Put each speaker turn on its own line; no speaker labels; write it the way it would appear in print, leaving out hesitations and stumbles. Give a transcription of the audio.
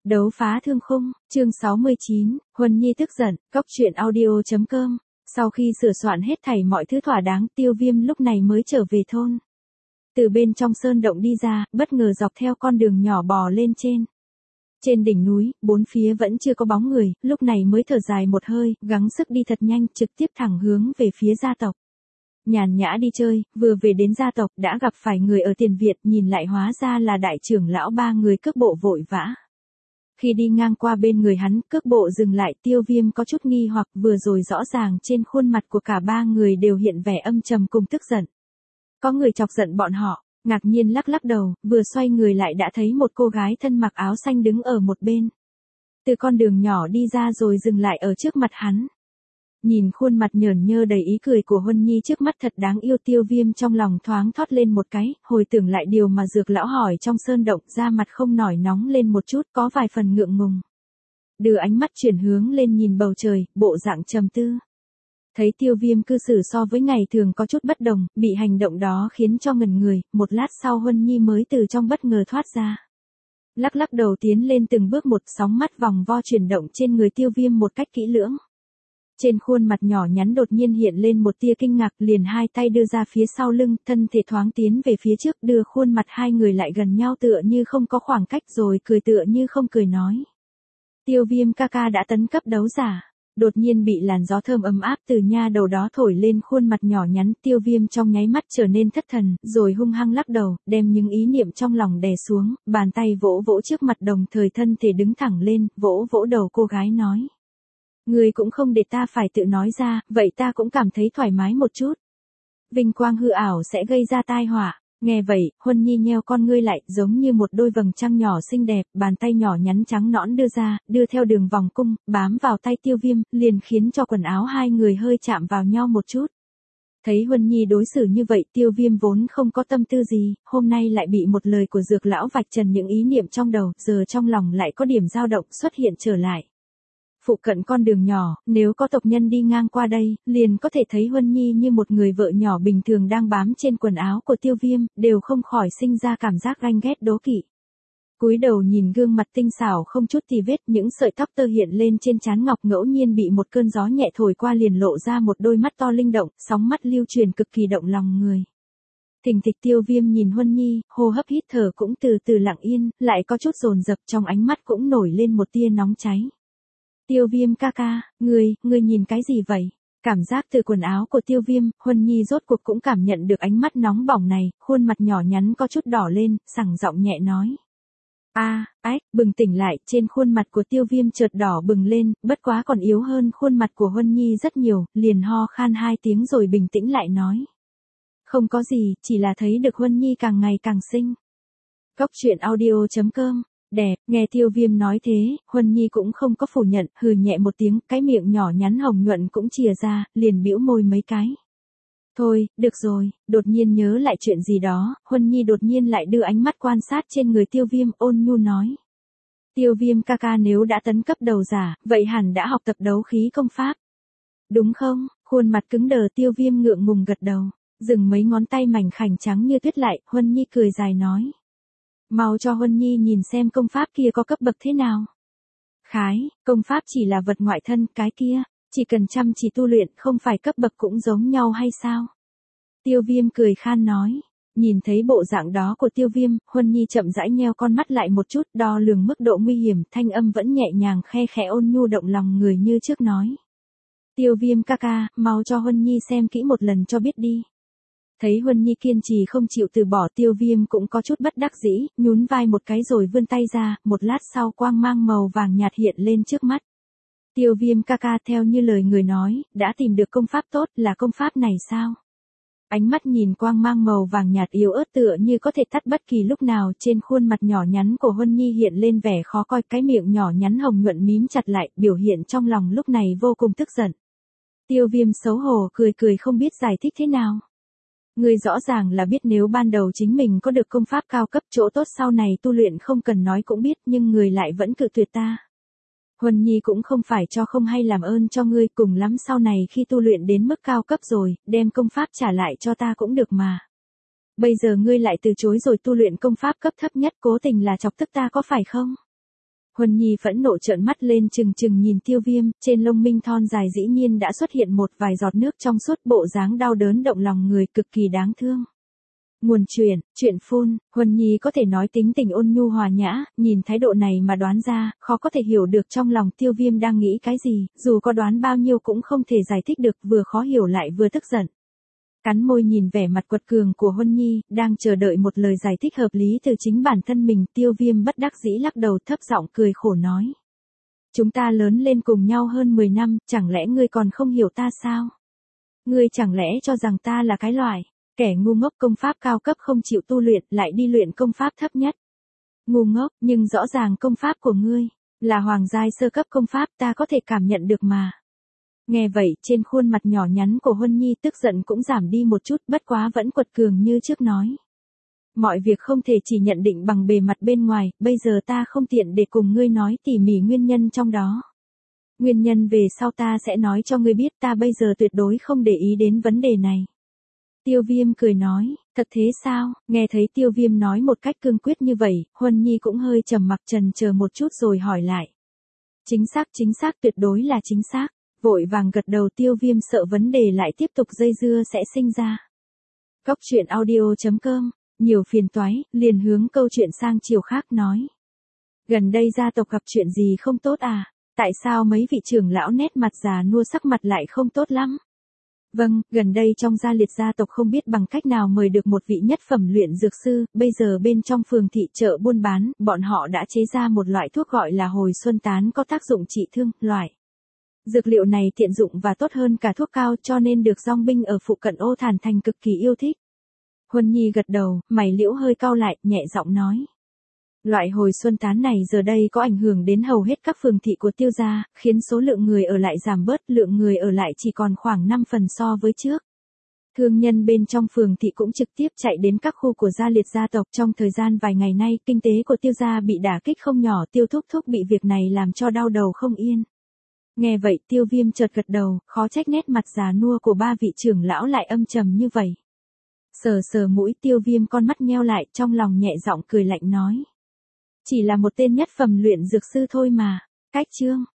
Đấu phá thương khung, chương 69, Huân Nhi tức giận, cóc truyện audio.com. Sau khi sửa soạn hết thảy mọi thứ thỏa đáng, Tiêu Viêm lúc này mới trở về thôn. Từ bên trong sơn động đi ra, bất ngờ dọc theo con đường nhỏ bò lên trên. Trên đỉnh núi, bốn phía vẫn chưa có bóng người, lúc này mới thở dài một hơi, gắng sức đi thật nhanh, trực tiếp thẳng hướng về phía gia tộc. Nhàn nhã đi chơi, vừa về đến gia tộc đã gặp phải người ở tiền viện, nhìn lại hóa ra là đại trưởng lão ba người cước bộ vội vã. Khi đi ngang qua bên người hắn, cước bộ dừng lại, Tiêu Viêm có chút nghi hoặc, vừa rồi rõ ràng trên khuôn mặt của cả ba người đều hiện vẻ âm trầm cùng tức giận. Có người chọc giận bọn họ, ngạc nhiên lắc lắc đầu, vừa xoay người lại đã thấy một cô gái thân mặc áo xanh đứng ở một bên. Từ con đường nhỏ đi ra rồi dừng lại ở trước mặt hắn. Nhìn khuôn mặt nhởn nhơ đầy ý cười của Huân Nhi trước mắt thật đáng yêu, Tiêu Viêm trong lòng thoáng thoát lên một cái, hồi tưởng lại điều mà Dược lão hỏi trong sơn động, da mặt không nổi nóng lên một chút, có vài phần ngượng ngùng. Đưa ánh mắt chuyển hướng lên nhìn bầu trời, bộ dạng trầm tư. Thấy Tiêu Viêm cư xử so với ngày thường có chút bất đồng, bị hành động đó khiến cho ngẩn người, một lát sau Huân Nhi mới từ trong bất ngờ thoát ra. Lắc lắc đầu tiến lên từng bước một, sóng mắt vòng vo chuyển động trên người Tiêu Viêm một cách kỹ lưỡng. Trên khuôn mặt nhỏ nhắn đột nhiên hiện lên một tia kinh ngạc, liền hai tay đưa ra phía sau lưng, thân thể thoáng tiến về phía trước, đưa khuôn mặt hai người lại gần nhau tựa như không có khoảng cách, rồi cười tựa như không cười nói. Tiêu Viêm ca ca đã tấn cấp đấu giả. Đột nhiên bị làn gió thơm ấm áp từ nha đầu đó thổi lên khuôn mặt nhỏ nhắn, Tiêu Viêm trong nháy mắt trở nên thất thần, rồi hung hăng lắc đầu, đem những ý niệm trong lòng đè xuống, bàn tay vỗ vỗ trước mặt, đồng thời thân thể đứng thẳng lên, vỗ vỗ đầu cô gái nói. Người cũng không để ta phải tự nói ra, vậy ta cũng cảm thấy thoải mái một chút. Vinh quang hư ảo sẽ gây ra tai họa. Nghe vậy, Huân Nhi nheo con ngươi lại, giống như một đôi vầng trăng nhỏ xinh đẹp, bàn tay nhỏ nhắn trắng nõn đưa ra, đưa theo đường vòng cung, bám vào tay Tiêu Viêm, liền khiến cho quần áo hai người hơi chạm vào nhau một chút. Thấy Huân Nhi đối xử như vậy, Tiêu Viêm vốn không có tâm tư gì, hôm nay lại bị một lời của Dược lão vạch trần những ý niệm trong đầu, giờ trong lòng lại có điểm dao động xuất hiện trở lại. Phụ cận con đường nhỏ, nếu có tộc nhân đi ngang qua đây, liền có thể thấy Huân Nhi như một người vợ nhỏ bình thường đang bám trên quần áo của Tiêu Viêm, đều không khỏi sinh ra cảm giác ganh ghét đố kỵ. Cúi đầu nhìn gương mặt tinh xảo không chút tì vết, những sợi tóc tơ hiện lên trên trán ngọc, ngẫu nhiên bị một cơn gió nhẹ thổi qua liền lộ ra một đôi mắt to linh động, sóng mắt lưu truyền cực kỳ động lòng người. Thình thịch, Tiêu Viêm nhìn Huân Nhi, hô hấp hít thở cũng từ từ lặng yên, lại có chút dồn dập, trong ánh mắt cũng nổi lên một tia nóng cháy. Tiêu Viêm ca ca, ngươi nhìn cái gì vậy? Cảm giác từ quần áo của Tiêu Viêm, Huân Nhi rốt cuộc cũng cảm nhận được ánh mắt nóng bỏng này, khuôn mặt nhỏ nhắn có chút đỏ lên, sảng giọng nhẹ nói. Bừng tỉnh lại, trên khuôn mặt của Tiêu Viêm chợt đỏ bừng lên, bất quá còn yếu hơn khuôn mặt của Huân Nhi rất nhiều, liền ho khan hai tiếng rồi bình tĩnh lại nói. Không có gì, chỉ là thấy được Huân Nhi càng ngày càng xinh. Cóc truyện audio.com. Đẹp, nghe Tiêu Viêm nói thế, Huân Nhi cũng không có phủ nhận, hừ nhẹ một tiếng, cái miệng nhỏ nhắn hồng nhuận cũng chìa ra, liền bĩu môi mấy cái. Thôi, được rồi, đột nhiên nhớ lại chuyện gì đó, Huân Nhi đột nhiên lại đưa ánh mắt quan sát trên người Tiêu Viêm, ôn nhu nói. Tiêu Viêm ca ca nếu đã tấn cấp đầu giả, vậy hẳn đã học tập đấu khí công pháp. Đúng không? Khuôn mặt cứng đờ, Tiêu Viêm ngượng ngùng gật đầu, dừng mấy ngón tay mảnh khảnh trắng như tuyết lại, Huân Nhi cười dài nói. Mau cho Huân Nhi nhìn xem công pháp kia có cấp bậc thế nào. Khái, công pháp chỉ là vật ngoại thân, cái kia, chỉ cần chăm chỉ tu luyện, không phải cấp bậc cũng giống nhau hay sao? Tiêu Viêm cười khan nói. Nhìn thấy bộ dạng đó của Tiêu Viêm, Huân Nhi chậm rãi nheo con mắt lại một chút, đo lường mức độ nguy hiểm, thanh âm vẫn nhẹ nhàng khe khẽ ôn nhu động lòng người như trước nói. Tiêu Viêm ca ca, mau cho Huân Nhi xem kỹ một lần cho biết đi. Thấy Huân Nhi kiên trì không chịu từ bỏ, Tiêu Viêm cũng có chút bất đắc dĩ, nhún vai một cái rồi vươn tay ra, một lát sau quang mang màu vàng nhạt hiện lên trước mắt. Tiêu Viêm ca ca, theo như lời người nói, đã tìm được công pháp tốt, là công pháp này sao? Ánh mắt nhìn quang mang màu vàng nhạt yếu ớt tựa như có thể tắt bất kỳ lúc nào, trên khuôn mặt nhỏ nhắn của Huân Nhi hiện lên vẻ khó coi, cái miệng nhỏ nhắn hồng nhuận mím chặt lại, biểu hiện trong lòng lúc này vô cùng tức giận. Tiêu Viêm xấu hổ cười không biết giải thích thế nào. Ngươi rõ ràng là biết nếu ban đầu chính mình có được công pháp cao cấp, chỗ tốt sau này tu luyện không cần nói cũng biết, nhưng người lại vẫn cự tuyệt ta. Huân Nhi cũng không phải cho không hay làm ơn cho ngươi, cùng lắm sau này khi tu luyện đến mức cao cấp rồi, đem công pháp trả lại cho ta cũng được mà. Bây giờ ngươi lại từ chối rồi tu luyện công pháp cấp thấp nhất, cố tình là chọc tức ta có phải không? Huân Nhi phẫn nộ trợn mắt lên trừng trừng nhìn Tiêu Viêm, trên lông minh thon dài dĩ nhiên đã xuất hiện một vài giọt nước trong suốt, bộ dáng đau đớn động lòng người, cực kỳ đáng thương. Nguồn chuyện phun, Huân Nhi có thể nói tính tình ôn nhu hòa nhã, nhìn thái độ này mà đoán ra, khó có thể hiểu được trong lòng Tiêu Viêm đang nghĩ cái gì, dù có đoán bao nhiêu cũng không thể giải thích được, vừa khó hiểu lại vừa tức giận. Cắn môi nhìn vẻ mặt quật cường của Huân Nhi, đang chờ đợi một lời giải thích hợp lý từ chính bản thân mình, Tiêu Viêm bất đắc dĩ lắc đầu, thấp giọng cười khổ nói. Chúng ta lớn lên cùng nhau hơn 10 năm, chẳng lẽ ngươi còn không hiểu ta sao? Ngươi chẳng lẽ cho rằng ta là cái loại kẻ ngu ngốc công pháp cao cấp không chịu tu luyện, lại đi luyện công pháp thấp nhất? Ngu ngốc, nhưng rõ ràng công pháp của ngươi là hoàng giai sơ cấp công pháp, ta có thể cảm nhận được mà. Nghe vậy, trên khuôn mặt nhỏ nhắn của Huân Nhi tức giận cũng giảm đi một chút, bất quá vẫn quật cường như trước nói. Mọi việc không thể chỉ nhận định bằng bề mặt bên ngoài, bây giờ ta không tiện để cùng ngươi nói tỉ mỉ nguyên nhân trong đó. Nguyên nhân về sau ta sẽ nói cho ngươi biết, ta bây giờ tuyệt đối không để ý đến vấn đề này. Tiêu Viêm cười nói, thật thế sao? Nghe thấy Tiêu Viêm nói một cách cương quyết như vậy, Huân Nhi cũng hơi trầm mặc chần chờ một chút rồi hỏi lại. Chính xác, tuyệt đối là chính xác. Vội vàng gật đầu, Tiêu Viêm sợ vấn đề lại tiếp tục dây dưa sẽ sinh ra. Cóc truyện audio.com, nhiều phiền toái, liền hướng câu chuyện sang chiều khác nói. Gần đây gia tộc gặp chuyện gì không tốt à? Tại sao mấy vị trưởng lão nét mặt già nua sắc mặt lại không tốt lắm? Vâng, gần đây trong gia liệt gia tộc không biết bằng cách nào mời được một vị nhất phẩm luyện dược sư, bây giờ bên trong phường thị chợ buôn bán, bọn họ đã chế ra một loại thuốc gọi là hồi xuân tán có tác dụng trị thương, loại dược liệu này tiện dụng và tốt hơn cả thuốc cao, cho nên được dòng binh ở phụ cận Ô Thản Thành cực kỳ yêu thích. Huân Nhi gật đầu, mày liễu hơi cau lại, nhẹ giọng nói. Loại hồi xuân tán này giờ đây có ảnh hưởng đến hầu hết các phường thị của Tiêu gia, khiến số lượng người ở lại giảm bớt, lượng người ở lại chỉ còn khoảng 5 phần so với trước. Thương nhân bên trong phường thị cũng trực tiếp chạy đến các khu của gia liệt gia tộc. Trong thời gian vài ngày nay, kinh tế của Tiêu gia bị đả kích không nhỏ, Tiêu thúc thúc bị việc này làm cho đau đầu không yên. Nghe vậy, Tiêu Viêm chợt gật đầu, khó trách nét mặt già nua của ba vị trưởng lão lại âm trầm như vậy. Sờ mũi, Tiêu Viêm con mắt nheo lại, trong lòng nhẹ giọng cười lạnh nói. Chỉ là một tên nhất phẩm luyện dược sư thôi mà. Cách chương